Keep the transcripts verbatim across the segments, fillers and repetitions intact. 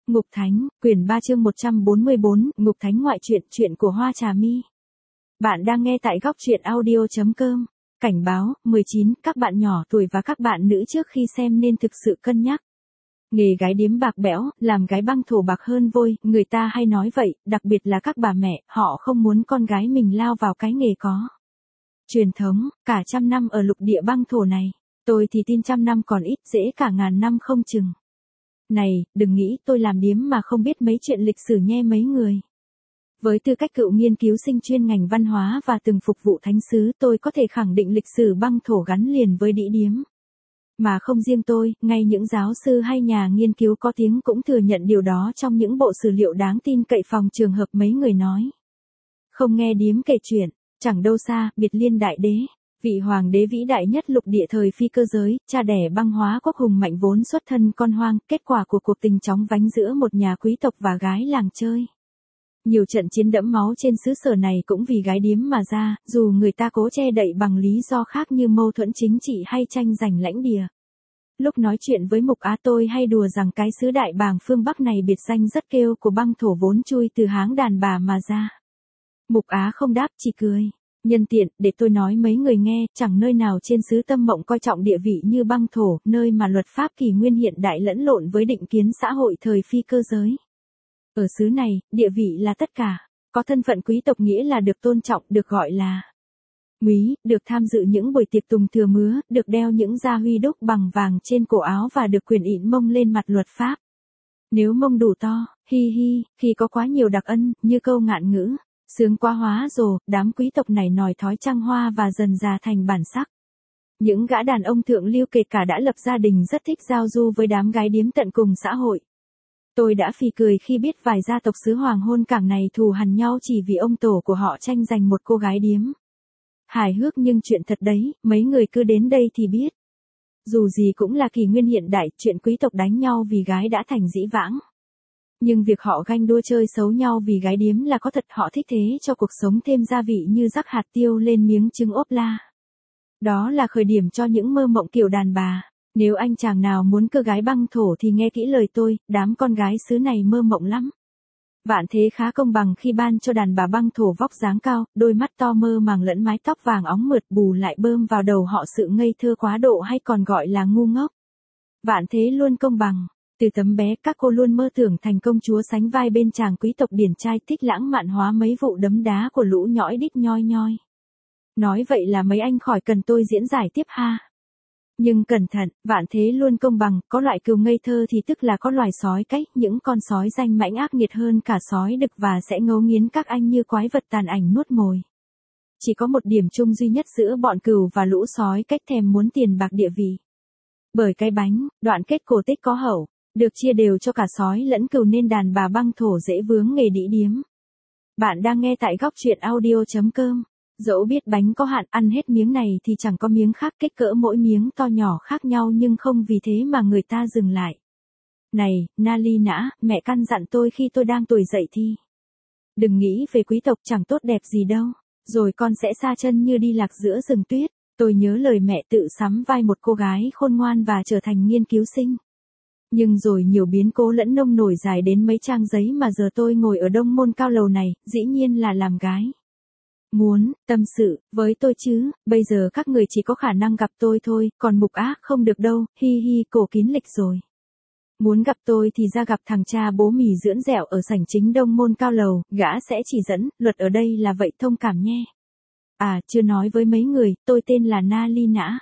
Ngục Thánh, quyển ba chương một trăm bốn mươi bốn, Ngục Thánh ngoại truyện, truyện của Hoa Trà My. Bạn đang nghe tại góc truyện audio chấm com. Cảnh báo, mười chín, các bạn nhỏ tuổi và các bạn nữ trước khi xem nên thực sự cân nhắc. Nghề gái điếm bạc bẽo, làm gái băng thổ bạc hơn vôi, người ta hay nói vậy, đặc biệt là các bà mẹ, họ không muốn con gái mình lao vào cái nghề có truyền thống, cả trăm năm ở lục địa băng thổ này. Tôi thì tin trăm năm còn ít, dễ cả ngàn năm không chừng. Này, đừng nghĩ tôi làm điếm mà không biết mấy chuyện lịch sử nhe mấy người. Với tư cách cựu nghiên cứu sinh chuyên ngành văn hóa và từng phục vụ thánh sứ, tôi có thể khẳng định lịch sử băng thổ gắn liền với đĩ điếm. Mà không riêng tôi, ngay những giáo sư hay nhà nghiên cứu có tiếng cũng thừa nhận điều đó trong những bộ sử liệu đáng tin cậy phòng trường hợp mấy người nói. Không nghe điếm kể chuyện, chẳng đâu xa, Biệt Liên Đại Đế. Vị hoàng đế vĩ đại nhất lục địa thời phi cơ giới, cha đẻ băng hóa quốc hùng mạnh vốn xuất thân con hoang, kết quả của cuộc tình chóng vánh giữa một nhà quý tộc và gái làng chơi. Nhiều trận chiến đẫm máu trên xứ sở này cũng vì gái điếm mà ra, dù người ta cố che đậy bằng lý do khác như mâu thuẫn chính trị hay tranh giành lãnh địa. Lúc nói chuyện với Mục Á tôi hay đùa rằng cái xứ Đại Bàng phương Bắc này biệt danh rất kêu của băng thổ vốn chui từ háng đàn bà mà ra. Mục Á không đáp, chỉ cười. Nhân tiện, để tôi nói mấy người nghe, chẳng nơi nào trên xứ Tâm Mộng coi trọng địa vị như băng thổ, nơi mà luật pháp kỷ nguyên hiện đại lẫn lộn với định kiến xã hội thời phi cơ giới. Ở xứ này, địa vị là tất cả, có thân phận quý tộc nghĩa là được tôn trọng, được gọi là úy, được tham dự những buổi tiệc tùng thừa mứa, được đeo những gia huy đúc bằng vàng trên cổ áo và được quyền ỵn mông lên mặt luật pháp. Nếu mông đủ to, hi hi, khi có quá nhiều đặc ân, như câu ngạn ngữ. Sướng quá hóa rồ, đám quý tộc này nòi thói trăng hoa và dần già thành bản sắc. Những gã đàn ông thượng lưu kể cả đã lập gia đình rất thích giao du với đám gái điếm tận cùng xã hội. Tôi đã phì cười khi biết vài gia tộc xứ Hoàng Hôn Cảng này thù hằn nhau chỉ vì ông tổ của họ tranh giành một cô gái điếm. Hài hước nhưng chuyện thật đấy, mấy người cứ đến đây thì biết. Dù gì cũng là kỷ nguyên hiện đại, chuyện quý tộc đánh nhau vì gái đã thành dĩ vãng. Nhưng việc họ ganh đua chơi xấu nhau vì gái điếm là có thật, họ thích thế cho cuộc sống thêm gia vị như rắc hạt tiêu lên miếng trứng ốp la. Đó là khởi điểm cho những mơ mộng kiểu đàn bà. Nếu anh chàng nào muốn cưa gái băng thổ thì nghe kỹ lời tôi, đám con gái xứ này mơ mộng lắm. Vạn thế khá công bằng khi ban cho đàn bà băng thổ vóc dáng cao, đôi mắt to mơ màng lẫn mái tóc vàng óng mượt, bù lại bơm vào đầu họ sự ngây thơ quá độ hay còn gọi là ngu ngốc. Vạn thế luôn công bằng. Từ tấm bé các cô luôn mơ tưởng thành công chúa sánh vai bên chàng quý tộc điển trai, thích lãng mạn hóa mấy vụ đấm đá của lũ nhõi đít nhoi nhoi. Nói vậy là mấy anh khỏi cần tôi diễn giải tiếp ha. Nhưng cẩn thận, vạn thế luôn công bằng, có loại cừu ngây thơ thì tức là có loài sói cách, những con sói danh mãnh ác nghiệt hơn cả sói đực và sẽ ngấu nghiến các anh như quái vật tàn ảnh nuốt mồi. Chỉ có một điểm chung duy nhất giữa bọn cừu và lũ sói cách, thèm muốn tiền bạc địa vị. Bởi cái bánh, đoạn kết cổ tích có hậu. Được chia đều cho cả sói lẫn cừu nên đàn bà băng thổ dễ vướng nghề đĩ điếm. Bạn đang nghe tại góc truyện audio chấm com. Dẫu biết bánh có hạn, ăn hết miếng này thì chẳng có miếng khác, kích cỡ mỗi miếng to nhỏ khác nhau nhưng không vì thế mà người ta dừng lại. Này, Nali nã, mẹ căn dặn tôi khi tôi đang tuổi dậy thì. Đừng nghĩ về quý tộc chẳng tốt đẹp gì đâu, rồi con sẽ xa chân như đi lạc giữa rừng tuyết. Tôi nhớ lời mẹ tự sắm vai một cô gái khôn ngoan và trở thành nghiên cứu sinh. Nhưng rồi nhiều biến cố lẫn nông nổi dài đến mấy trang giấy mà giờ tôi ngồi ở Đông Môn Cao Lầu này, dĩ nhiên là làm gái. Muốn, tâm sự, với tôi chứ, bây giờ các người chỉ có khả năng gặp tôi thôi, còn Mục Á không được đâu, hi hi, cổ kín lịch rồi. Muốn gặp tôi thì ra gặp thằng cha bố mì dưỡng dẻo ở sảnh chính Đông Môn Cao Lầu, gã sẽ chỉ dẫn, luật ở đây là vậy thông cảm nhé. À, chưa nói với mấy người, tôi tên là Nali Nã.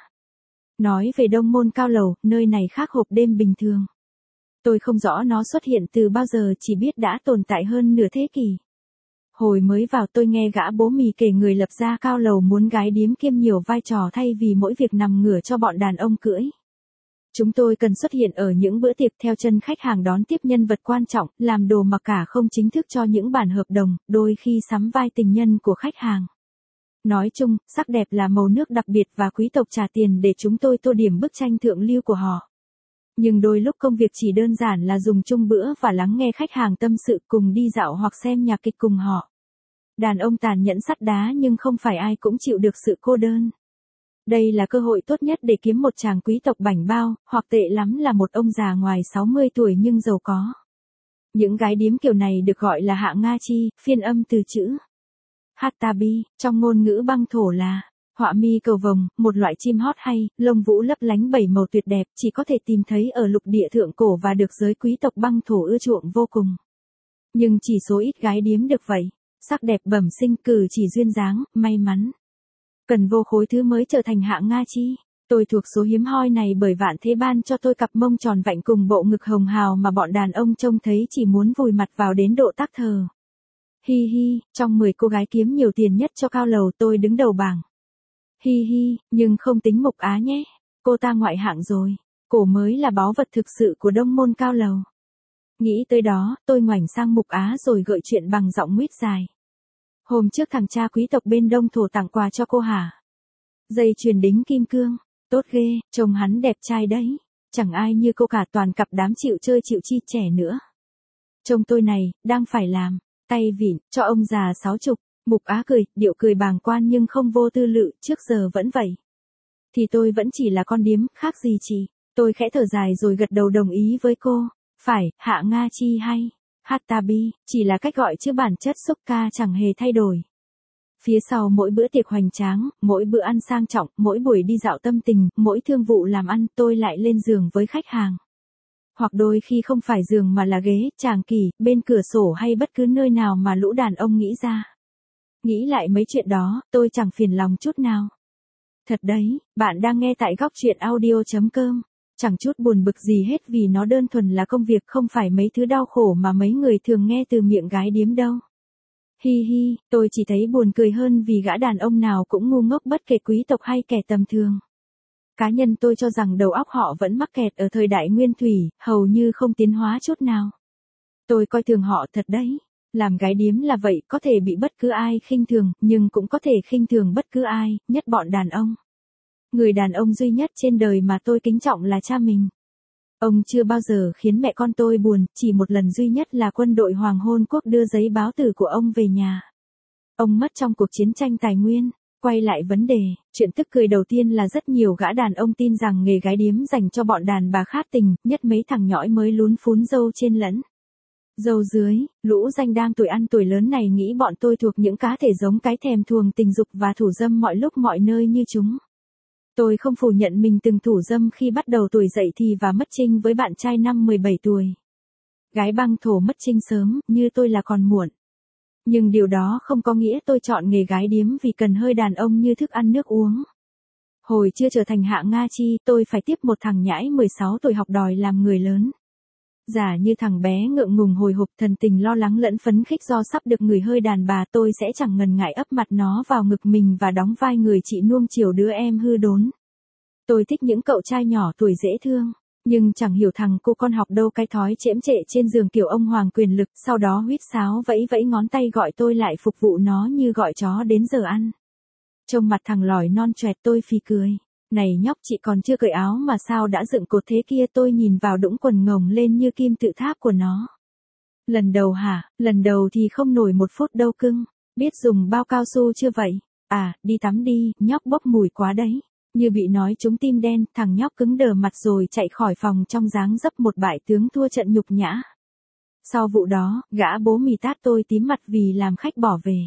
Nói về Đông Môn Cao Lầu, nơi này khác hộp đêm bình thường. Tôi không rõ nó xuất hiện từ bao giờ, chỉ biết đã tồn tại hơn nửa thế kỷ. Hồi mới vào tôi nghe gã bố mì kể người lập ra Cao Lầu muốn gái điếm kiêm nhiều vai trò thay vì mỗi việc nằm ngửa cho bọn đàn ông cưỡi. Chúng tôi cần xuất hiện ở những bữa tiệc theo chân khách hàng, đón tiếp nhân vật quan trọng, làm đồ mặc cả không chính thức cho những bản hợp đồng, đôi khi sắm vai tình nhân của khách hàng. Nói chung, sắc đẹp là màu nước đặc biệt và quý tộc trả tiền để chúng tôi tô điểm bức tranh thượng lưu của họ. Nhưng đôi lúc công việc chỉ đơn giản là dùng chung bữa và lắng nghe khách hàng tâm sự, cùng đi dạo hoặc xem nhạc kịch cùng họ. Đàn ông tàn nhẫn sắt đá nhưng không phải ai cũng chịu được sự cô đơn. Đây là cơ hội tốt nhất để kiếm một chàng quý tộc bảnh bao, hoặc tệ lắm là một ông già ngoài sáu mươi tuổi nhưng giàu có. Những gái điếm kiểu này được gọi là hạ Nga chi, phiên âm từ chữ Hattabi, trong ngôn ngữ băng thổ là họa mi cầu vồng, một loại chim hót hay, lông vũ lấp lánh bảy màu tuyệt đẹp, chỉ có thể tìm thấy ở lục địa thượng cổ và được giới quý tộc băng thổ ưa chuộng vô cùng. Nhưng chỉ số ít gái điếm được vậy, sắc đẹp bẩm sinh, cử chỉ duyên dáng, may mắn. Cần vô khối thứ mới trở thành hạ Nga chi. Tôi thuộc số hiếm hoi này bởi vạn thế ban cho tôi cặp mông tròn vạnh cùng bộ ngực hồng hào mà bọn đàn ông trông thấy chỉ muốn vùi mặt vào đến độ tắc thờ. Hi hi, trong mười cô gái kiếm nhiều tiền nhất cho cao lầu tôi đứng đầu bảng. Hi hi, nhưng không tính Mục Á nhé, cô ta ngoại hạng rồi, cổ mới là báu vật thực sự của đông môn cao lầu. Nghĩ tới đó, tôi ngoảnh sang Mục Á rồi gợi chuyện bằng giọng nguyết dài. Hôm trước thằng cha quý tộc bên Đông Thổ tặng quà cho cô hả? Dây chuyền đính kim cương, tốt ghê, trông hắn đẹp trai đấy, chẳng ai như cô cả, toàn cặp đám chịu chơi chịu chi trẻ nữa. Trông tôi này, đang phải làm, tay vịn, cho ông già sáu chục. Mục Á cười, điệu cười bàng quan nhưng không vô tư lự, trước giờ vẫn vậy. Thì tôi vẫn chỉ là con điếm, khác gì chị. Tôi khẽ thở dài rồi gật đầu đồng ý với cô. Phải, hạ Nga chi hay Hattabi, chỉ là cách gọi chứ bản chất Sokka chẳng hề thay đổi. Phía sau mỗi bữa tiệc hoành tráng, mỗi bữa ăn sang trọng, mỗi buổi đi dạo tâm tình, mỗi thương vụ làm ăn, tôi lại lên giường với khách hàng. Hoặc đôi khi không phải giường mà là ghế, tràng kỷ, bên cửa sổ hay bất cứ nơi nào mà lũ đàn ông nghĩ ra. Nghĩ lại mấy chuyện đó, tôi chẳng phiền lòng chút nào. Thật đấy, bạn đang nghe tại góc truyện audio chấm com. Chẳng chút buồn bực gì hết vì nó đơn thuần là công việc, không phải mấy thứ đau khổ mà mấy người thường nghe từ miệng gái điếm đâu. Hi hi, tôi chỉ thấy buồn cười hơn vì gã đàn ông nào cũng ngu ngốc bất kể quý tộc hay kẻ tầm thường. Cá nhân tôi cho rằng đầu óc họ vẫn mắc kẹt ở thời đại nguyên thủy, hầu như không tiến hóa chút nào. Tôi coi thường họ thật đấy. Làm gái điếm là vậy, có thể bị bất cứ ai khinh thường, nhưng cũng có thể khinh thường bất cứ ai, nhất bọn đàn ông. Người đàn ông duy nhất trên đời mà tôi kính trọng là cha mình. Ông chưa bao giờ khiến mẹ con tôi buồn, chỉ một lần duy nhất là quân đội Hoàng Hôn Quốc đưa giấy báo tử của ông về nhà. Ông mất trong cuộc chiến tranh tài nguyên. Quay lại vấn đề, chuyện tức cười đầu tiên là rất nhiều gã đàn ông tin rằng nghề gái điếm dành cho bọn đàn bà khát tình, nhất mấy thằng nhõi mới lún phún dâu trên lẫn dâu dưới, lũ danh đang tuổi ăn tuổi lớn này nghĩ bọn tôi thuộc những cá thể giống cái thèm thuồng tình dục và thủ dâm mọi lúc mọi nơi như chúng. Tôi không phủ nhận mình từng thủ dâm khi bắt đầu tuổi dậy thì và mất trinh với bạn trai năm mười bảy tuổi. Gái băng thổ mất trinh sớm, như tôi là còn muộn. Nhưng điều đó không có nghĩa tôi chọn nghề gái điếm vì cần hơi đàn ông như thức ăn nước uống. Hồi chưa trở thành hạ Nga chi, tôi phải tiếp một thằng nhãi mười sáu tuổi học đòi làm người lớn. Giả như thằng bé ngượng ngùng hồi hộp thần tình lo lắng lẫn phấn khích do sắp được người hơi đàn bà, tôi sẽ chẳng ngần ngại ấp mặt nó vào ngực mình và đóng vai người chị nuông chiều đứa em hư đốn. Tôi thích những cậu trai nhỏ tuổi dễ thương, nhưng chẳng hiểu thằng cô con học đâu cái thói chễm chệ trên giường kiểu ông hoàng quyền lực, sau đó huýt sáo vẫy vẫy ngón tay gọi tôi lại phục vụ nó như gọi chó đến giờ ăn. Trông mặt thằng lỏi non choẹt tôi phì cười. Này nhóc, chị còn chưa cởi áo mà sao đã dựng cột thế kia, tôi nhìn vào đũng quần ngồng lên như kim tự tháp của nó. Lần đầu hả? Lần đầu thì không nổi một phút đâu cưng. Biết dùng bao cao su chưa vậy? À, đi tắm đi, nhóc bốc mùi quá đấy. Như bị nói trúng tim đen, thằng nhóc cứng đờ mặt rồi chạy khỏi phòng trong dáng dấp một bại tướng thua trận nhục nhã. Sau vụ đó, gã bố mì tát tôi tím mặt vì làm khách bỏ về.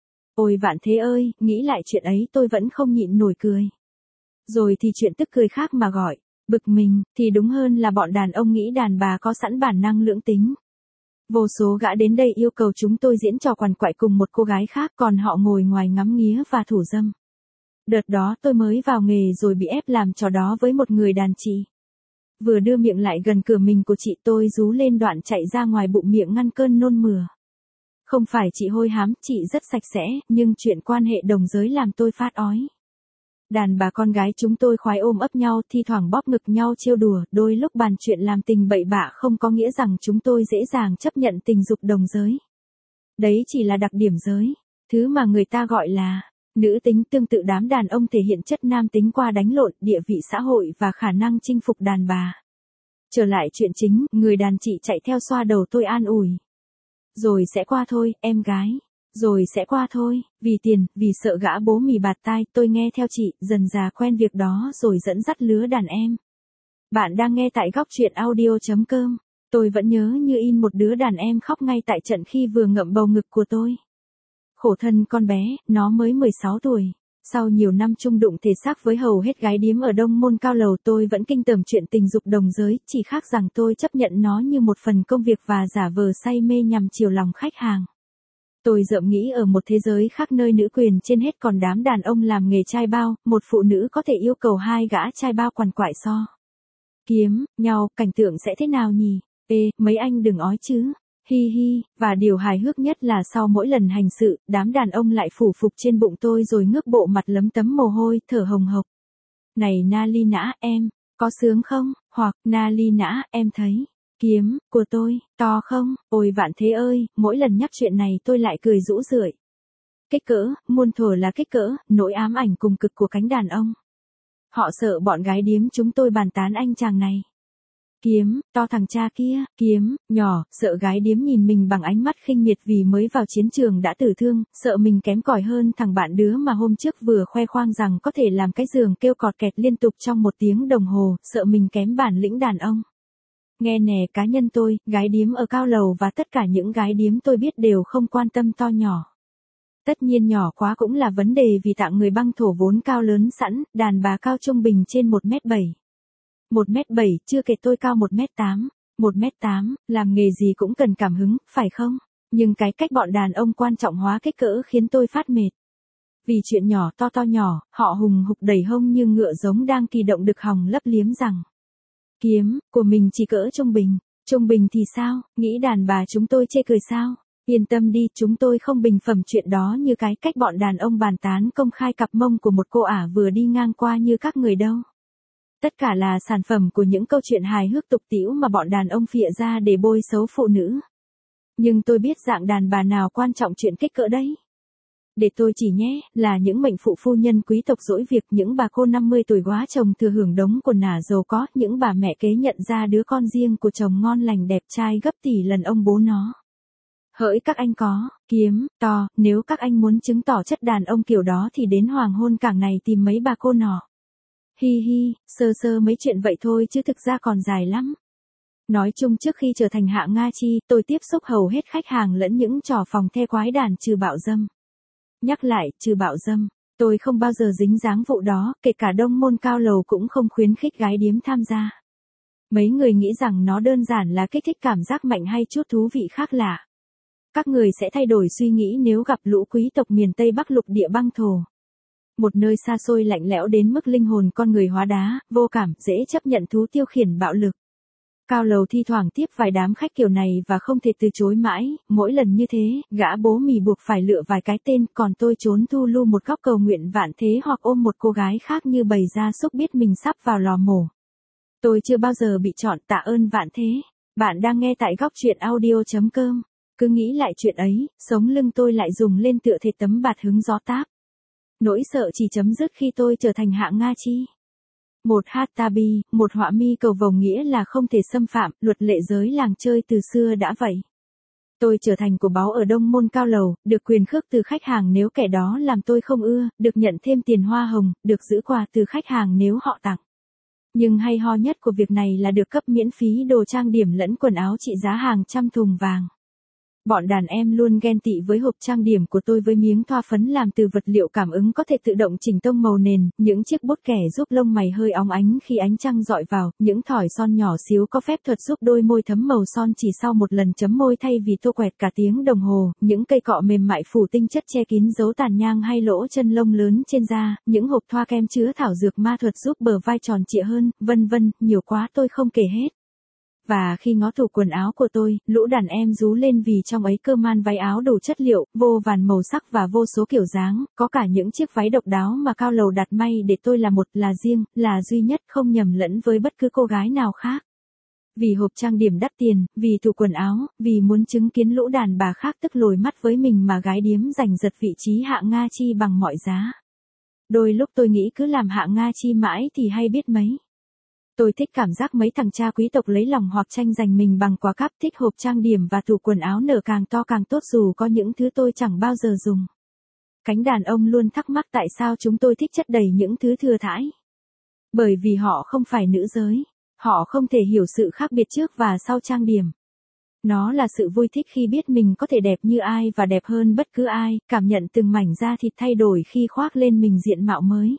Ôi vạn thế ơi, nghĩ lại chuyện ấy tôi vẫn không nhịn nổi cười. Rồi thì chuyện tức cười khác mà gọi, bực mình, thì đúng hơn là bọn đàn ông nghĩ đàn bà có sẵn bản năng lưỡng tính. Vô số gã đến đây yêu cầu chúng tôi diễn trò quằn quại cùng một cô gái khác, còn họ ngồi ngoài ngắm nghía và thủ dâm. Đợt đó tôi mới vào nghề rồi bị ép làm trò đó với một người đàn chị. Vừa đưa miệng lại gần cửa mình của chị tôi rú lên đoạn chạy ra ngoài bụng miệng ngăn cơn nôn mửa. Không phải chị hôi hám, chị rất sạch sẽ, nhưng chuyện quan hệ đồng giới làm tôi phát ói. Đàn bà con gái chúng tôi khoái ôm ấp nhau, thi thoảng bóp ngực nhau trêu đùa, đôi lúc bàn chuyện làm tình bậy bạ không có nghĩa rằng chúng tôi dễ dàng chấp nhận tình dục đồng giới. Đấy chỉ là đặc điểm giới, thứ mà người ta gọi là nữ tính. Tương tự đám đàn ông thể hiện chất nam tính qua đánh lộn, địa vị xã hội và khả năng chinh phục đàn bà. Trở lại chuyện chính, người đàn chị chạy theo xoa đầu tôi an ủi. Rồi sẽ qua thôi, em gái. Rồi sẽ qua thôi, vì tiền, vì sợ gã bố mì bạt tai, tôi nghe theo chị, dần dà quen việc đó rồi dẫn dắt lứa đàn em. Bạn đang nghe tại góc truyện audio chấm com. Tôi vẫn nhớ như in một đứa đàn em khóc ngay tại trận khi vừa ngậm bầu ngực của tôi. Khổ thân con bé, nó mới mười sáu tuổi. Sau nhiều năm chung đụng thể xác với hầu hết gái điếm ở Đông Môn Cao Lầu, tôi vẫn kinh tởm chuyện tình dục đồng giới, chỉ khác rằng tôi chấp nhận nó như một phần công việc và giả vờ say mê nhằm chiều lòng khách hàng. Tôi dợm nghĩ ở một thế giới khác nơi nữ quyền trên hết còn đám đàn ông làm nghề trai bao, một phụ nữ có thể yêu cầu hai gã trai bao quằn quại so kiếm nhau, cảnh tượng sẽ thế nào nhỉ? Ê, mấy anh đừng ói chứ. Hi hi, và điều hài hước nhất là sau mỗi lần hành sự, đám đàn ông lại phủ phục trên bụng tôi rồi ngước bộ mặt lấm tấm mồ hôi, thở hồng hộc. Này Nali nã, em, có sướng không? Hoặc, Nali nã, em thấy, kiếm, của tôi, to không? Ôi vạn thế ơi, mỗi lần nhắc chuyện này tôi lại cười rũ rượi. Kích cỡ, muôn thuở là kích cỡ, nỗi ám ảnh cùng cực của cánh đàn ông. Họ sợ bọn gái điếm chúng tôi bàn tán anh chàng này. Kiếm, to thằng cha kia, kiếm, nhỏ, sợ gái điếm nhìn mình bằng ánh mắt khinh miệt vì mới vào chiến trường đã tử thương, sợ mình kém cỏi hơn thằng bạn đứa mà hôm trước vừa khoe khoang rằng có thể làm cái giường kêu cọt kẹt liên tục trong một tiếng đồng hồ, sợ mình kém bản lĩnh đàn ông. Nghe nè, cá nhân tôi, gái điếm ở Cao Lầu và tất cả những gái điếm tôi biết đều không quan tâm to nhỏ. Tất nhiên nhỏ quá cũng là vấn đề vì tạng người băng thổ vốn cao lớn sẵn, đàn bà cao trung bình trên một mét bảy. một mét bảy, chưa kể tôi cao một mét tám. một mét tám, làm nghề gì cũng cần cảm hứng, phải không? Nhưng cái cách bọn đàn ông quan trọng hóa kích cỡ khiến tôi phát mệt. Vì chuyện nhỏ to to nhỏ, họ hùng hục đẩy hông như ngựa giống đang kỳ động đực hòng lấp liếm rằng kiếm, của mình chỉ cỡ trung bình. Trung bình thì sao, nghĩ đàn bà chúng tôi chê cười sao? Yên tâm đi, chúng tôi không bình phẩm chuyện đó như cái cách bọn đàn ông bàn tán công khai cặp mông của một cô ả vừa đi ngang qua như các người đâu. Tất cả là sản phẩm của những câu chuyện hài hước tục tĩu mà bọn đàn ông phịa ra để bôi xấu phụ nữ. Nhưng tôi biết dạng đàn bà nào quan trọng chuyện kích cỡ đấy. Để tôi chỉ nhé, là những mệnh phụ phu nhân quý tộc dỗi việc, những bà cô năm mươi tuổi quá chồng thừa hưởng đống quần ả giàu có, những bà mẹ kế nhận ra đứa con riêng của chồng ngon lành đẹp trai gấp tỷ lần ông bố nó. Hỡi các anh có, kiếm, to, nếu các anh muốn chứng tỏ chất đàn ông kiểu đó thì đến hoàng hôn cảng này tìm mấy bà cô nọ. Hi hi, sơ sơ mấy chuyện vậy thôi chứ thực ra còn dài lắm. Nói chung trước khi trở thành Hạ Nga Chi, tôi tiếp xúc hầu hết khách hàng lẫn những trò phòng the quái đàn trừ bạo dâm. Nhắc lại, trừ bạo dâm, tôi không bao giờ dính dáng vụ đó, kể cả Đông Môn Cao Lầu cũng không khuyến khích gái điếm tham gia. Mấy người nghĩ rằng nó đơn giản là kích thích cảm giác mạnh hay chút thú vị khác lạ. Các người sẽ thay đổi suy nghĩ nếu gặp lũ quý tộc miền Tây Bắc lục địa băng thổ. Một nơi xa xôi lạnh lẽo đến mức linh hồn con người hóa đá, vô cảm, dễ chấp nhận thú tiêu khiển bạo lực. Cao Lầu thi thoảng tiếp vài đám khách kiểu này và không thể từ chối mãi, mỗi lần như thế, gã bố mì buộc phải lựa vài cái tên, còn tôi trốn thu lu một góc cầu nguyện vạn thế hoặc ôm một cô gái khác như bầy gia súc biết mình sắp vào lò mổ. Tôi chưa bao giờ bị chọn, tạ ơn vạn thế. Bạn đang nghe tại góc truyện audio chấm com. Cứ nghĩ lại chuyện ấy, sống lưng tôi lại dùng lên tựa thể tấm bạt hứng gió táp. Nỗi sợ chỉ chấm dứt khi tôi trở thành Hạ Nga Chi. Một Hatabi, một họa mi cầu vồng nghĩa là không thể xâm phạm, luật lệ giới làng chơi từ xưa đã vậy. Tôi trở thành của báu ở Đông Môn Cao Lầu, được quyền khước từ khách hàng nếu kẻ đó làm tôi không ưa, được nhận thêm tiền hoa hồng, được giữ quà từ khách hàng nếu họ tặng. Nhưng hay ho nhất của việc này là được cấp miễn phí đồ trang điểm lẫn quần áo trị giá hàng trăm thùng vàng. Bọn đàn em luôn ghen tị với hộp trang điểm của tôi với miếng thoa phấn làm từ vật liệu cảm ứng có thể tự động chỉnh tông màu nền, những chiếc bút kẻ giúp lông mày hơi óng ánh khi ánh trăng dọi vào, những thỏi son nhỏ xíu có phép thuật giúp đôi môi thấm màu son chỉ sau một lần chấm môi thay vì tô quẹt cả tiếng đồng hồ, những cây cọ mềm mại phủ tinh chất che kín dấu tàn nhang hay lỗ chân lông lớn trên da, những hộp thoa kem chứa thảo dược ma thuật giúp bờ vai tròn trịa hơn, vân vân, nhiều quá tôi không kể hết. Và khi ngó tủ quần áo của tôi, lũ đàn em rú lên vì trong ấy cơ man váy áo đủ chất liệu, vô vàn màu sắc và vô số kiểu dáng, có cả những chiếc váy độc đáo mà Cao Lầu đặt may để tôi là một, là riêng, là duy nhất không nhầm lẫn với bất cứ cô gái nào khác. Vì hộp trang điểm đắt tiền, vì tủ quần áo, vì muốn chứng kiến lũ đàn bà khác tức lồi mắt với mình mà gái điếm giành giật vị trí Hạ Nga Chi bằng mọi giá. Đôi lúc tôi nghĩ cứ làm Hạ Nga Chi mãi thì hay biết mấy. Tôi thích cảm giác mấy thằng cha quý tộc lấy lòng hoặc tranh giành mình bằng quà cáp, thích hộp trang điểm và tủ quần áo nở càng to càng tốt dù có những thứ tôi chẳng bao giờ dùng. Cánh đàn ông luôn thắc mắc tại sao chúng tôi thích chất đầy những thứ thừa thãi. Bởi vì họ không phải nữ giới. Họ không thể hiểu sự khác biệt trước và sau trang điểm. Nó là sự vui thích khi biết mình có thể đẹp như ai và đẹp hơn bất cứ ai, cảm nhận từng mảnh da thịt thay đổi khi khoác lên mình diện mạo mới.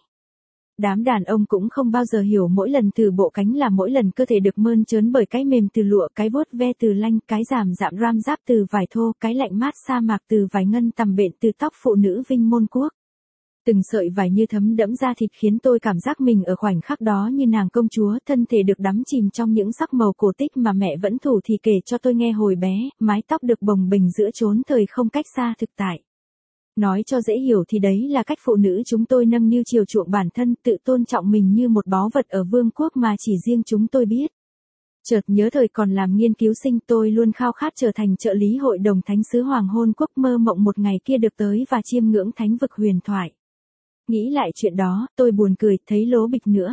Đám đàn ông cũng không bao giờ hiểu mỗi lần từ bộ cánh là mỗi lần cơ thể được mơn trớn bởi cái mềm từ lụa, cái vuốt ve từ lanh, cái giảm dạm ram giáp từ vải thô, cái lạnh mát sa mạc từ vải ngân tằm bện từ tóc phụ nữ Vinh Môn Quốc. Từng sợi vải như thấm đẫm da thịt khiến tôi cảm giác mình ở khoảnh khắc đó như nàng công chúa, thân thể được đắm chìm trong những sắc màu cổ tích mà mẹ vẫn thủ thì kể cho tôi nghe hồi bé, mái tóc được bồng bềnh giữa chốn thời không cách xa thực tại. Nói cho dễ hiểu thì đấy là cách phụ nữ chúng tôi nâng niu chiều chuộng bản thân, tự tôn trọng mình như một báu vật ở vương quốc mà chỉ riêng chúng tôi biết. Chợt nhớ thời còn làm nghiên cứu sinh, tôi luôn khao khát trở thành trợ lý hội đồng thánh sứ Hoàng Hôn Quốc, mơ mộng một ngày kia được tới và chiêm ngưỡng thánh vực huyền thoại. Nghĩ lại chuyện đó, tôi buồn cười, thấy lố bịch nữa.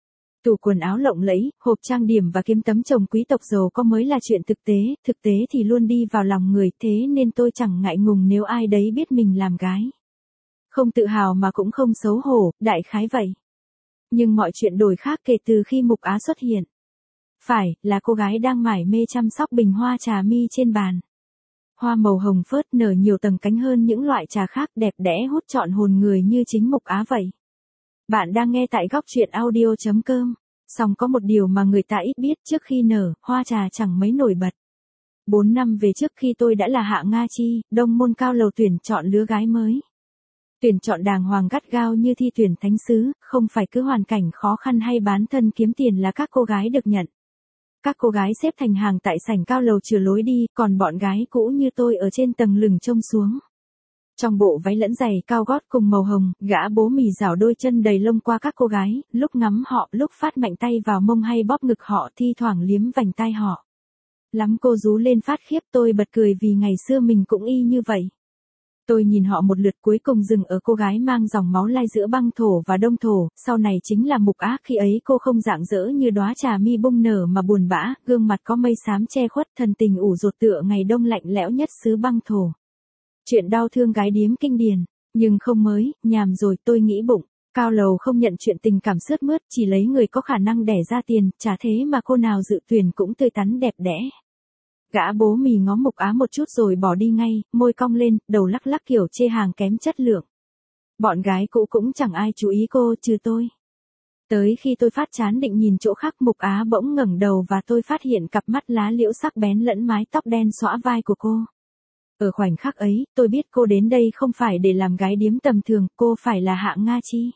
Tủ quần áo lộng lẫy, hộp trang điểm và kiếm tấm chồng quý tộc giàu có mới là chuyện thực tế, thực tế thì luôn đi vào lòng người, thế nên tôi chẳng ngại ngùng nếu ai đấy biết mình làm gái. Không tự hào mà cũng không xấu hổ, đại khái vậy. Nhưng mọi chuyện đổi khác kể từ khi Mục Á xuất hiện. Phải, là cô gái đang mải mê chăm sóc bình hoa trà mi trên bàn. Hoa màu hồng phớt nở nhiều tầng cánh hơn những loại trà khác, đẹp đẽ hút trọn hồn người như chính Mục Á vậy. Bạn đang nghe tại góc truyện audio chấm com. Song có một điều mà người ta ít biết, trước khi nở, hoa trà chẳng mấy nổi bật. Bốn năm về trước khi tôi đã là Hạ Nga Chi, Đông Môn Cao Lầu tuyển chọn lứa gái mới. Tuyển chọn đàng hoàng gắt gao như thi tuyển thánh sứ, không phải cứ hoàn cảnh khó khăn hay bán thân kiếm tiền là các cô gái được nhận. Các cô gái xếp thành hàng tại sảnh cao lầu chừa lối đi, còn bọn gái cũ như tôi ở trên tầng lừng trông xuống. Trong bộ váy lẫn giày cao gót cùng màu hồng, gã bố mì rảo đôi chân đầy lông qua các cô gái, lúc ngắm họ, lúc phát mạnh tay vào mông hay bóp ngực họ, thi thoảng liếm vành tai họ. Lắm cô rú lên phát khiếp, tôi bật cười vì ngày xưa mình cũng y như vậy. Tôi nhìn họ một lượt cuối cùng dừng ở cô gái mang dòng máu lai giữa băng thổ và đông thổ, sau này chính là Mục Á, khi ấy cô không rạng rỡ như đóa trà mi bung nở mà buồn bã, gương mặt có mây xám che khuất, thần tình ủ rột tựa ngày đông lạnh lẽo nhất xứ băng thổ. Chuyện đau thương gái điếm kinh điển, nhưng không mới, nhàm rồi, tôi nghĩ bụng. Cao lầu không nhận chuyện tình cảm sướt mướt, chỉ lấy người có khả năng đẻ ra tiền, chả thế mà cô nào dự tuyển cũng tươi tắn đẹp đẽ. Gã bố mì ngó Mục Á một chút rồi bỏ đi ngay, môi cong lên, đầu lắc lắc kiểu chê hàng kém chất lượng. Bọn gái cũ cũng chẳng ai chú ý cô trừ tôi. Tới khi tôi phát chán định nhìn chỗ khác, Mục Á bỗng ngẩng đầu và tôi phát hiện cặp mắt lá liễu sắc bén lẫn mái tóc đen xõa vai của cô. Ở khoảnh khắc ấy, tôi biết cô đến đây không phải để làm gái điếm tầm thường, cô phải là Hạ Nga Chi.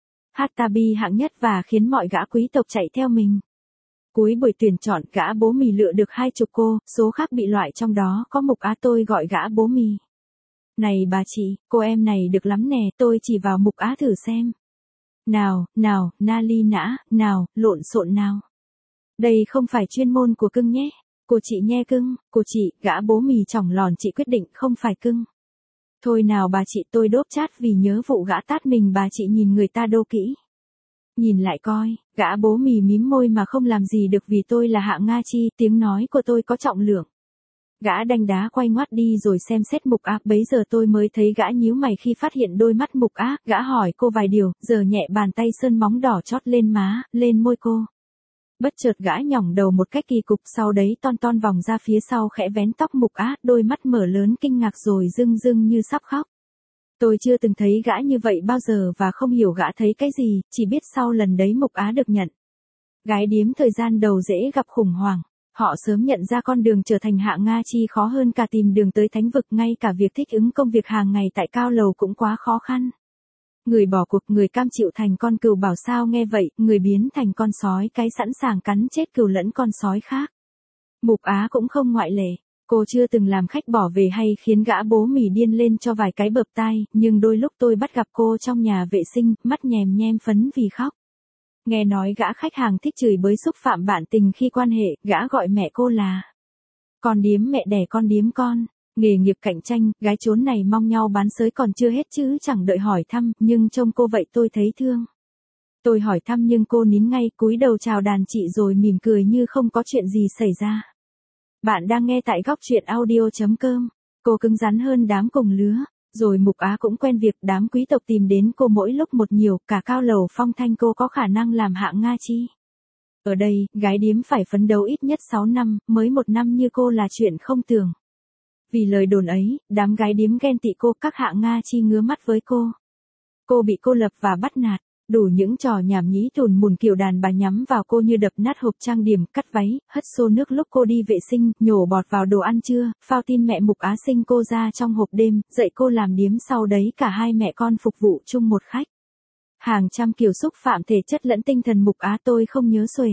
Hatabi hạng nhất và khiến mọi gã quý tộc chạy theo mình. Cuối buổi tuyển chọn, gã bố mì lựa được hai chục cô, số khác bị loại, trong đó có Mục Á. Tôi gọi gã bố mì. Này bà chị, cô em này được lắm nè, tôi chỉ vào Mục Á thử xem. Nào, nào, na li nã, nào, lộn xộn nào. Đây không phải chuyên môn của cưng nhé. Cô chị nghe cưng, cô chị, gã bố mì chỏng lòn chị quyết định không phải cưng. Thôi nào bà chị, tôi đốp chát vì nhớ vụ gã tát mình bà chị nhìn người ta đô kỹ. Nhìn lại coi, gã bố mì mím môi mà không làm gì được vì tôi là Hạ Nga Chi, tiếng nói của tôi có trọng lượng. Gã đanh đá quay ngoắt đi rồi xem xét Mục Á, bấy giờ tôi mới thấy gã nhíu mày khi phát hiện đôi mắt Mục Á, gã hỏi cô vài điều, giờ nhẹ bàn tay sơn móng đỏ chót lên má, lên môi cô. Bất chợt gã nhỏng đầu một cách kỳ cục, sau đấy ton ton vòng ra phía sau khẽ vén tóc Mục Á, đôi mắt mở lớn kinh ngạc rồi rưng rưng như sắp khóc. Tôi chưa từng thấy gã như vậy bao giờ và không hiểu gã thấy cái gì, chỉ biết sau lần đấy Mục Á được nhận. Gái điếm thời gian đầu dễ gặp khủng hoảng, họ sớm nhận ra con đường trở thành Hạ Nga Chi khó hơn cả tìm đường tới thánh vực, ngay cả việc thích ứng công việc hàng ngày tại cao lầu cũng quá khó khăn. Người bỏ cuộc, người cam chịu thành con cừu bảo sao nghe vậy, người biến thành con sói cái sẵn sàng cắn chết cừu lẫn con sói khác. Mục Á cũng không ngoại lệ. Cô chưa từng làm khách bỏ về hay khiến gã bố mì điên lên cho vài cái bợp tai, nhưng đôi lúc tôi bắt gặp cô trong nhà vệ sinh, mắt nhèm nhem phấn vì khóc. Nghe nói gã khách hàng thích chửi bới xúc phạm bạn tình khi quan hệ, gã gọi mẹ cô là con điếm mẹ đẻ con điếm con. Nghề nghiệp cạnh tranh, gái chốn này mong nhau bán sới còn chưa hết chứ chẳng đợi hỏi thăm, nhưng trông cô vậy tôi thấy thương. Tôi hỏi thăm nhưng cô nín ngay, cúi đầu chào đàn chị rồi mỉm cười như không có chuyện gì xảy ra. Bạn đang nghe tại góc truyện audio chấm com. Cô cứng rắn hơn đám cùng lứa. Rồi Mục Á cũng quen việc đám quý tộc tìm đến cô mỗi lúc một nhiều, cả cao lầu phong thanh cô có khả năng làm Hạ Nga Chi. Ở đây, gái điếm phải phấn đấu ít nhất sáu năm, mới một năm như cô là chuyện không tưởng. Vì lời đồn ấy, đám gái điếm ghen tị cô, các hạ Nga chi ngứa mắt với cô. Cô bị cô lập và bắt nạt, đủ những trò nhảm nhí tùn mùn kiểu đàn bà nhắm vào cô như đập nát hộp trang điểm, cắt váy, hất xô nước lúc cô đi vệ sinh, nhổ bọt vào đồ ăn trưa, phao tin mẹ Mục Á sinh cô ra trong hộp đêm, dạy cô làm điếm, sau đấy cả hai mẹ con phục vụ chung một khách. Hàng trăm kiểu xúc phạm thể chất lẫn tinh thần Mục Á tôi không nhớ xuể.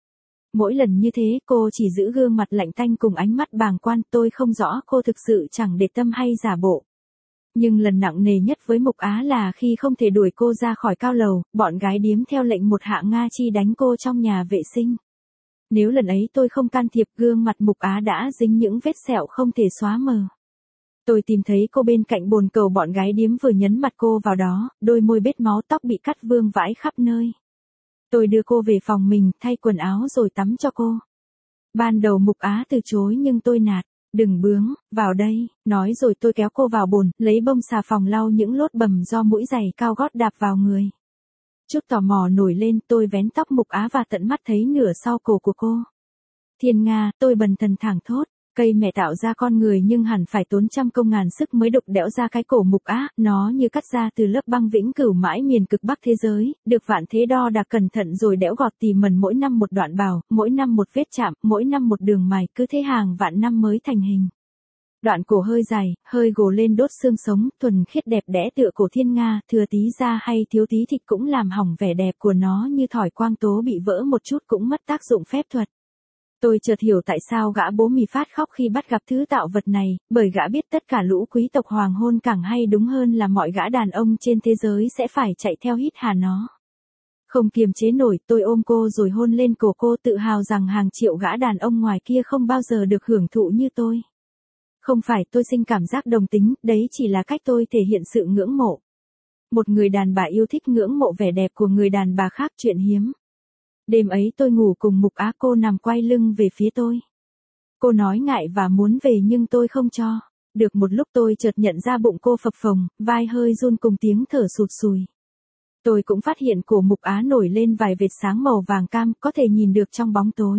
Mỗi lần như thế cô chỉ giữ gương mặt lạnh tanh cùng ánh mắt bàng quan, tôi không rõ cô thực sự chẳng để tâm hay giả bộ. Nhưng lần nặng nề nhất với Mục Á là khi không thể đuổi cô ra khỏi cao lầu, bọn gái điếm theo lệnh một hạ Nga chi đánh cô trong nhà vệ sinh. Nếu lần ấy tôi không can thiệp, gương mặt Mục Á đã dính những vết sẹo không thể xóa mờ. Tôi tìm thấy cô bên cạnh bồn cầu bọn gái điếm vừa nhấn mặt cô vào đó, đôi môi bết máu, tóc bị cắt vương vãi khắp nơi. Tôi đưa cô về phòng mình, thay quần áo rồi tắm cho cô. Ban đầu Mục Á từ chối nhưng tôi nạt, đừng bướng, vào đây, nói rồi tôi kéo cô vào bồn, lấy bông xà phòng lau những lốt bầm do mũi giày cao gót đạp vào người. Chút tò mò nổi lên, tôi vén tóc Mục Á và tận mắt thấy nửa sau cổ của cô. Thiên Nga, tôi bần thần thẳng thốt. Cây mẹ tạo ra con người nhưng hẳn phải tốn trăm công ngàn sức mới đục đẽo ra cái cổ Mục Á, nó như cắt ra từ lớp băng vĩnh cửu mãi miền cực Bắc thế giới, được vạn thế đo đạc cẩn thận rồi đẽo gọt tỉ mẩn, mỗi năm một đoạn bào, mỗi năm một vết chạm, mỗi năm một đường mài, cứ thế hàng vạn năm mới thành hình. Đoạn cổ hơi dài, hơi gồ lên đốt xương sống, thuần khiết đẹp đẽ tựa cổ Thiên Nga, thừa tí da hay thiếu tí thịt cũng làm hỏng vẻ đẹp của nó, như thỏi quang tố bị vỡ một chút cũng mất tác dụng phép thuật. Tôi chợt hiểu tại sao gã bố mì phát khóc khi bắt gặp thứ tạo vật này, bởi gã biết tất cả lũ quý tộc hoàng hôn càng hay, đúng hơn là mọi gã đàn ông trên thế giới sẽ phải chạy theo hít hà nó. Không kiềm chế nổi, tôi ôm cô rồi hôn lên cổ cô, tự hào rằng hàng triệu gã đàn ông ngoài kia không bao giờ được hưởng thụ như tôi. Không phải tôi sinh cảm giác đồng tính, đấy chỉ là cách tôi thể hiện sự ngưỡng mộ. Một người đàn bà yêu thích ngưỡng mộ vẻ đẹp của người đàn bà khác, chuyện hiếm. Đêm ấy tôi ngủ cùng Mục Á, cô nằm quay lưng về phía tôi. Cô nói ngại và muốn về nhưng tôi không cho. Được một lúc tôi chợt nhận ra bụng cô phập phồng, vai hơi run cùng tiếng thở sụt sùi. Tôi cũng phát hiện cổ Mục Á nổi lên vài vệt sáng màu vàng cam, có thể nhìn được trong bóng tối.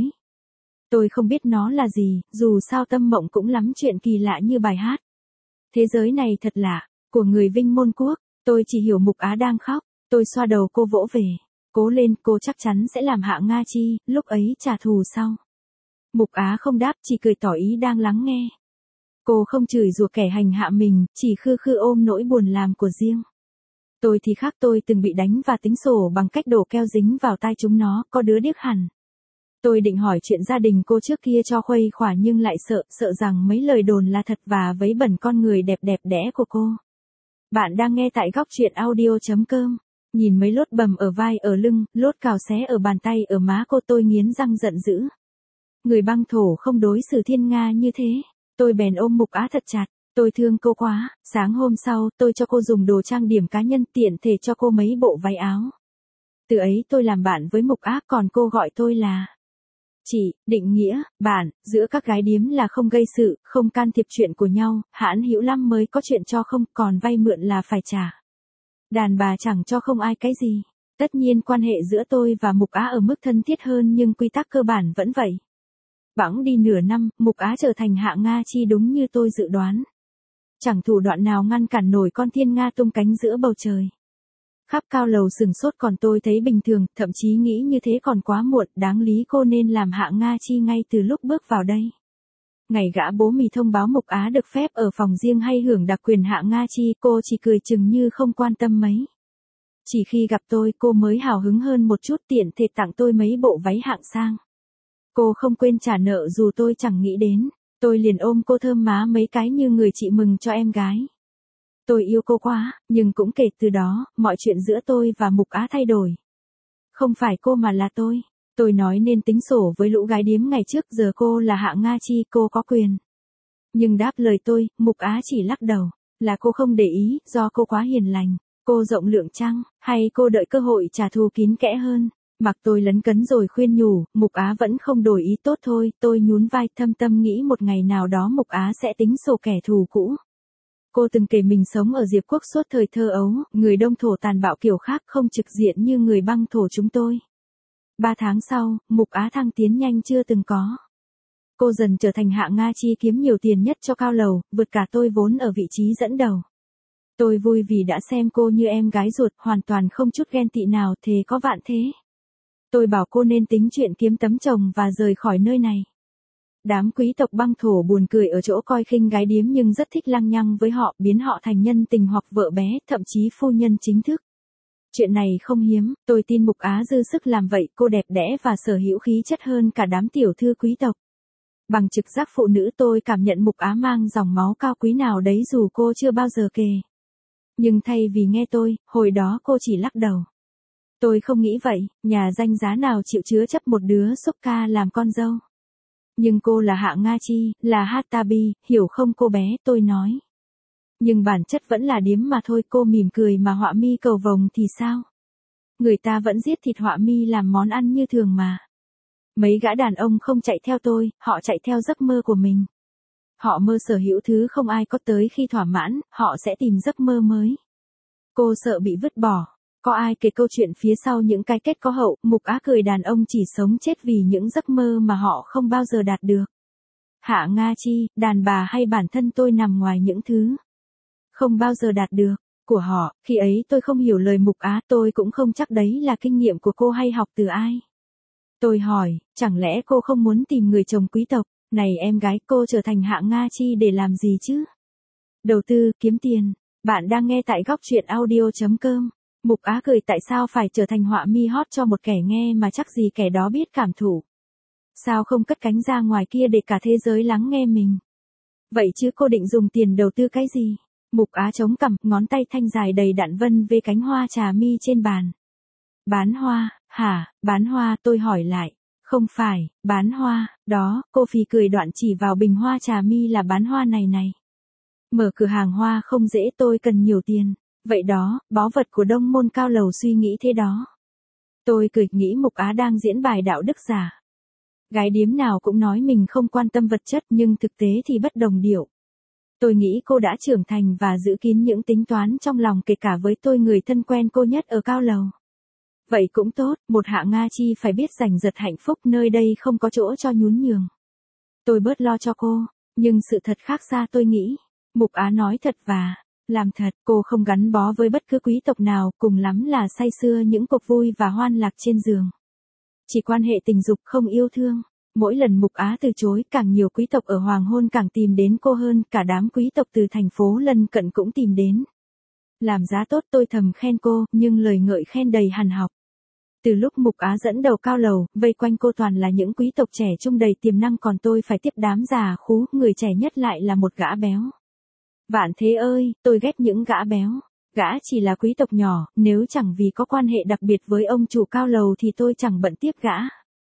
Tôi không biết nó là gì, dù sao tâm mộng cũng lắm chuyện kỳ lạ như bài hát. Thế giới này thật lạ, của người Vinh Môn Quốc, tôi chỉ hiểu Mục Á đang khóc, tôi xoa đầu cô vỗ về. Cố lên, cô chắc chắn sẽ làm hạ Nga chi, lúc ấy trả thù sau. Mục Á không đáp, chỉ cười tỏ ý đang lắng nghe. Cô không chửi rủa kẻ hành hạ mình, chỉ khư khư ôm nỗi buồn làm của riêng. Tôi thì khác, tôi từng bị đánh và tính sổ bằng cách đổ keo dính vào tai chúng nó, có đứa điếc hẳn. Tôi định hỏi chuyện gia đình cô trước kia cho khuây khỏa nhưng lại sợ, sợ rằng mấy lời đồn là thật và vấy bẩn con người đẹp đẹp đẽ của cô. Bạn đang nghe tại góc truyện audio chấm com. Nhìn mấy lốt bầm ở vai, ở lưng, lốt cào xé ở bàn tay, ở má cô, tôi nghiến răng giận dữ. Người băng thổ không đối xử Thiên Nga như thế. Tôi bèn ôm Mục Á thật chặt. Tôi thương cô quá. Sáng hôm sau, tôi cho cô dùng đồ trang điểm cá nhân, tiện thể cho cô mấy bộ váy áo. Từ ấy tôi làm bạn với Mục Á, còn cô gọi tôi là chị. Định nghĩa, bạn, giữa các gái điếm là không gây sự, không can thiệp chuyện của nhau, hãn hữu lắm mới có chuyện cho không, còn vay mượn là phải trả. Đàn bà chẳng cho không ai cái gì. Tất nhiên quan hệ giữa tôi và Mục Á ở mức thân thiết hơn nhưng quy tắc cơ bản vẫn vậy. Bẵng đi nửa năm, Mục Á trở thành hạ Nga chi đúng như tôi dự đoán. Chẳng thủ đoạn nào ngăn cản nổi con Thiên Nga tung cánh giữa bầu trời. Khắp cao lầu sừng sốt, còn tôi thấy bình thường, thậm chí nghĩ như thế còn quá muộn, đáng lý cô nên làm hạ Nga chi ngay từ lúc bước vào đây. Ngày gã bố mì thông báo Mục Á được phép ở phòng riêng hay hưởng đặc quyền hạ Nga chi, cô chỉ cười chừng như không quan tâm mấy. Chỉ khi gặp tôi, cô mới hào hứng hơn một chút, tiện thể tặng tôi mấy bộ váy hạng sang. Cô không quên trả nợ dù tôi chẳng nghĩ đến. Tôi liền ôm cô thơm má mấy cái như người chị mừng cho em gái. Tôi yêu cô quá, nhưng cũng kể từ đó, mọi chuyện giữa tôi và Mục Á thay đổi. Không phải cô mà là tôi. Tôi nói nên tính sổ với lũ gái điếm ngày trước, giờ cô là hạ Nga chi, cô có quyền. Nhưng đáp lời tôi, Mục Á chỉ lắc đầu. Là cô không để ý, do cô quá hiền lành. Cô rộng lượng chăng, hay cô đợi cơ hội trả thù kín kẽ hơn? Mặc tôi lấn cấn rồi khuyên nhủ, Mục Á vẫn không đổi ý. Tốt thôi, tôi nhún vai, thâm tâm nghĩ một ngày nào đó Mục Á sẽ tính sổ kẻ thù cũ. Cô từng kể mình sống ở Diệp Quốc suốt thời thơ ấu, người Đông thổ tàn bạo kiểu khác, không trực diện như người băng thổ chúng tôi. Ba tháng sau, Mục Á thăng tiến nhanh chưa từng có. Cô dần trở thành Hạ Nga Chi kiếm nhiều tiền nhất cho cao lầu, vượt cả tôi vốn ở vị trí dẫn đầu. Tôi vui vì đã xem cô như em gái ruột, hoàn toàn không chút ghen tị nào, thế có vạn thế. Tôi bảo cô nên tính chuyện kiếm tấm chồng và rời khỏi nơi này. Đám quý tộc băng thổ buồn cười ở chỗ coi khinh gái điếm nhưng rất thích lăng nhăng với họ, biến họ thành nhân tình hoặc vợ bé, thậm chí phu nhân chính thức. Chuyện này không hiếm, tôi tin Mục Á dư sức làm vậy, cô đẹp đẽ và sở hữu khí chất hơn cả đám tiểu thư quý tộc. Bằng trực giác phụ nữ tôi cảm nhận Mục Á mang dòng máu cao quý nào đấy dù cô chưa bao giờ kể. Nhưng thay vì nghe tôi, hồi đó cô chỉ lắc đầu. Tôi không nghĩ vậy, nhà danh giá nào chịu chứa chấp một đứa xúc ca làm con dâu. Nhưng cô là Hạ Nga Chi, là Hatabi, hiểu không cô bé, tôi nói. Nhưng bản chất vẫn là điếm mà thôi, cô mỉm cười mà họa mi cầu vồng thì sao? Người ta vẫn giết thịt họa mi làm món ăn như thường mà. Mấy gã đàn ông không chạy theo tôi, họ chạy theo giấc mơ của mình. Họ mơ sở hữu thứ không ai có tới khi thỏa mãn, họ sẽ tìm giấc mơ mới. Cô sợ bị vứt bỏ. Có ai kể câu chuyện phía sau những cái kết có hậu, Mục Á cười đàn ông chỉ sống chết vì những giấc mơ mà họ không bao giờ đạt được. Hạ Nga Chi, đàn bà hay bản thân tôi nằm ngoài những thứ không bao giờ đạt được của họ, khi ấy tôi không hiểu lời Mục Á, tôi cũng không chắc đấy là kinh nghiệm của cô hay học từ ai. Tôi hỏi, chẳng lẽ cô không muốn tìm người chồng quý tộc? Này em gái, cô trở thành Hạ Nga Chi để làm gì chứ? Đầu tư, kiếm tiền. Bạn đang nghe tại góc truyện audio chấm com. Mục Á cười, tại sao phải trở thành họa mi hot cho một kẻ nghe mà chắc gì kẻ đó biết cảm thụ. Sao không cất cánh ra ngoài kia để cả thế giới lắng nghe mình? Vậy chứ cô định dùng tiền đầu tư cái gì? Mục Á chống cằm, ngón tay thanh dài đầy đặn vân về cánh hoa trà mi trên bàn. Bán hoa, hả, bán hoa, tôi hỏi lại. Không phải, bán hoa, đó, cô phì cười đoạn chỉ vào bình hoa trà mi là bán hoa này này. Mở cửa hàng hoa không dễ, tôi cần nhiều tiền. Vậy đó, báu vật của Đông Môn cao lầu suy nghĩ thế đó. Tôi cười nghĩ Mục Á đang diễn bài đạo đức giả. Gái điếm nào cũng nói mình không quan tâm vật chất nhưng thực tế thì bất đồng điệu. Tôi nghĩ cô đã trưởng thành và giữ kín những tính toán trong lòng kể cả với tôi, người thân quen cô nhất ở cao lầu. Vậy cũng tốt, một Hạ Nga Chi phải biết giành giật hạnh phúc, nơi đây không có chỗ cho nhún nhường. Tôi bớt lo cho cô, nhưng sự thật khác xa tôi nghĩ. Mục Á nói thật và làm thật, cô không gắn bó với bất cứ quý tộc nào, cùng lắm là say sưa những cuộc vui và hoan lạc trên giường. Chỉ quan hệ tình dục, không yêu thương. Mỗi lần Mục Á từ chối, càng nhiều quý tộc ở hoàng hôn càng tìm đến cô hơn, cả đám quý tộc từ thành phố lân cận cũng tìm đến. Làm giá tốt, tôi thầm khen cô, nhưng lời ngợi khen đầy hằn học. Từ lúc Mục Á dẫn đầu cao lầu, vây quanh cô toàn là những quý tộc trẻ trung đầy tiềm năng, còn tôi phải tiếp đám già khú, người trẻ nhất lại là một gã béo. Vạn thế ơi, tôi ghét những gã béo. Gã chỉ là quý tộc nhỏ, nếu chẳng vì có quan hệ đặc biệt với ông chủ cao lầu thì tôi chẳng bận tiếp gã.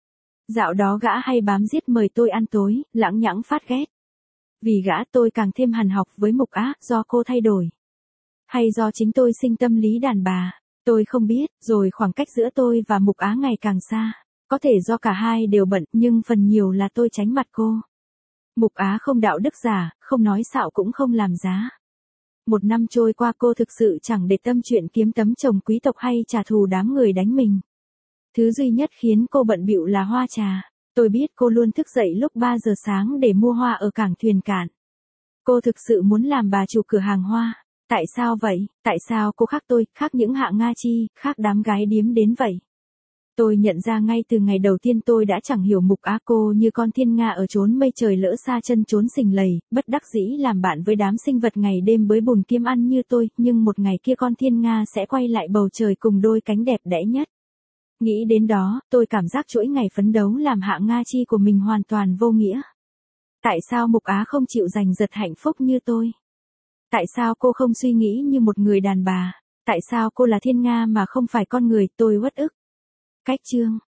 Dạo đó gã hay bám giết mời tôi ăn tối, lãng nhãng phát ghét. Vì gã tôi càng thêm hằn học với Mục Á, do cô thay đổi. Hay do chính tôi sinh tâm lý đàn bà, tôi không biết, rồi khoảng cách giữa tôi và Mục Á ngày càng xa. Có thể do cả hai đều bận, nhưng phần nhiều là tôi tránh mặt cô. Mục Á không đạo đức giả, không nói xạo cũng không làm giá. Một năm trôi qua cô thực sự chẳng để tâm chuyện kiếm tấm chồng quý tộc hay trả thù đám người đánh mình. Thứ duy nhất khiến cô bận bịu là hoa trà. Tôi biết cô luôn thức dậy lúc ba giờ sáng để mua hoa ở cảng thuyền cạn. Cô thực sự muốn làm bà chủ cửa hàng hoa. Tại sao vậy? Tại sao cô khác tôi, khác những Hạ Nga Chi, khác đám gái điếm đến vậy? Tôi nhận ra ngay từ ngày đầu tiên tôi đã chẳng hiểu Mục Á, cô như con thiên nga ở chốn mây trời lỡ xa chân trốn sình lầy, bất đắc dĩ làm bạn với đám sinh vật ngày đêm bới bùn kiếm ăn như tôi, nhưng một ngày kia con thiên nga sẽ quay lại bầu trời cùng đôi cánh đẹp đẽ nhất. Nghĩ đến đó, tôi cảm giác chuỗi ngày phấn đấu làm Hạ Nga Chi của mình hoàn toàn vô nghĩa. Tại sao Mục Á không chịu giành giật hạnh phúc như tôi? Tại sao cô không suy nghĩ như một người đàn bà? Tại sao cô là thiên nga mà không phải con người? Tôi uất ức. Cách chương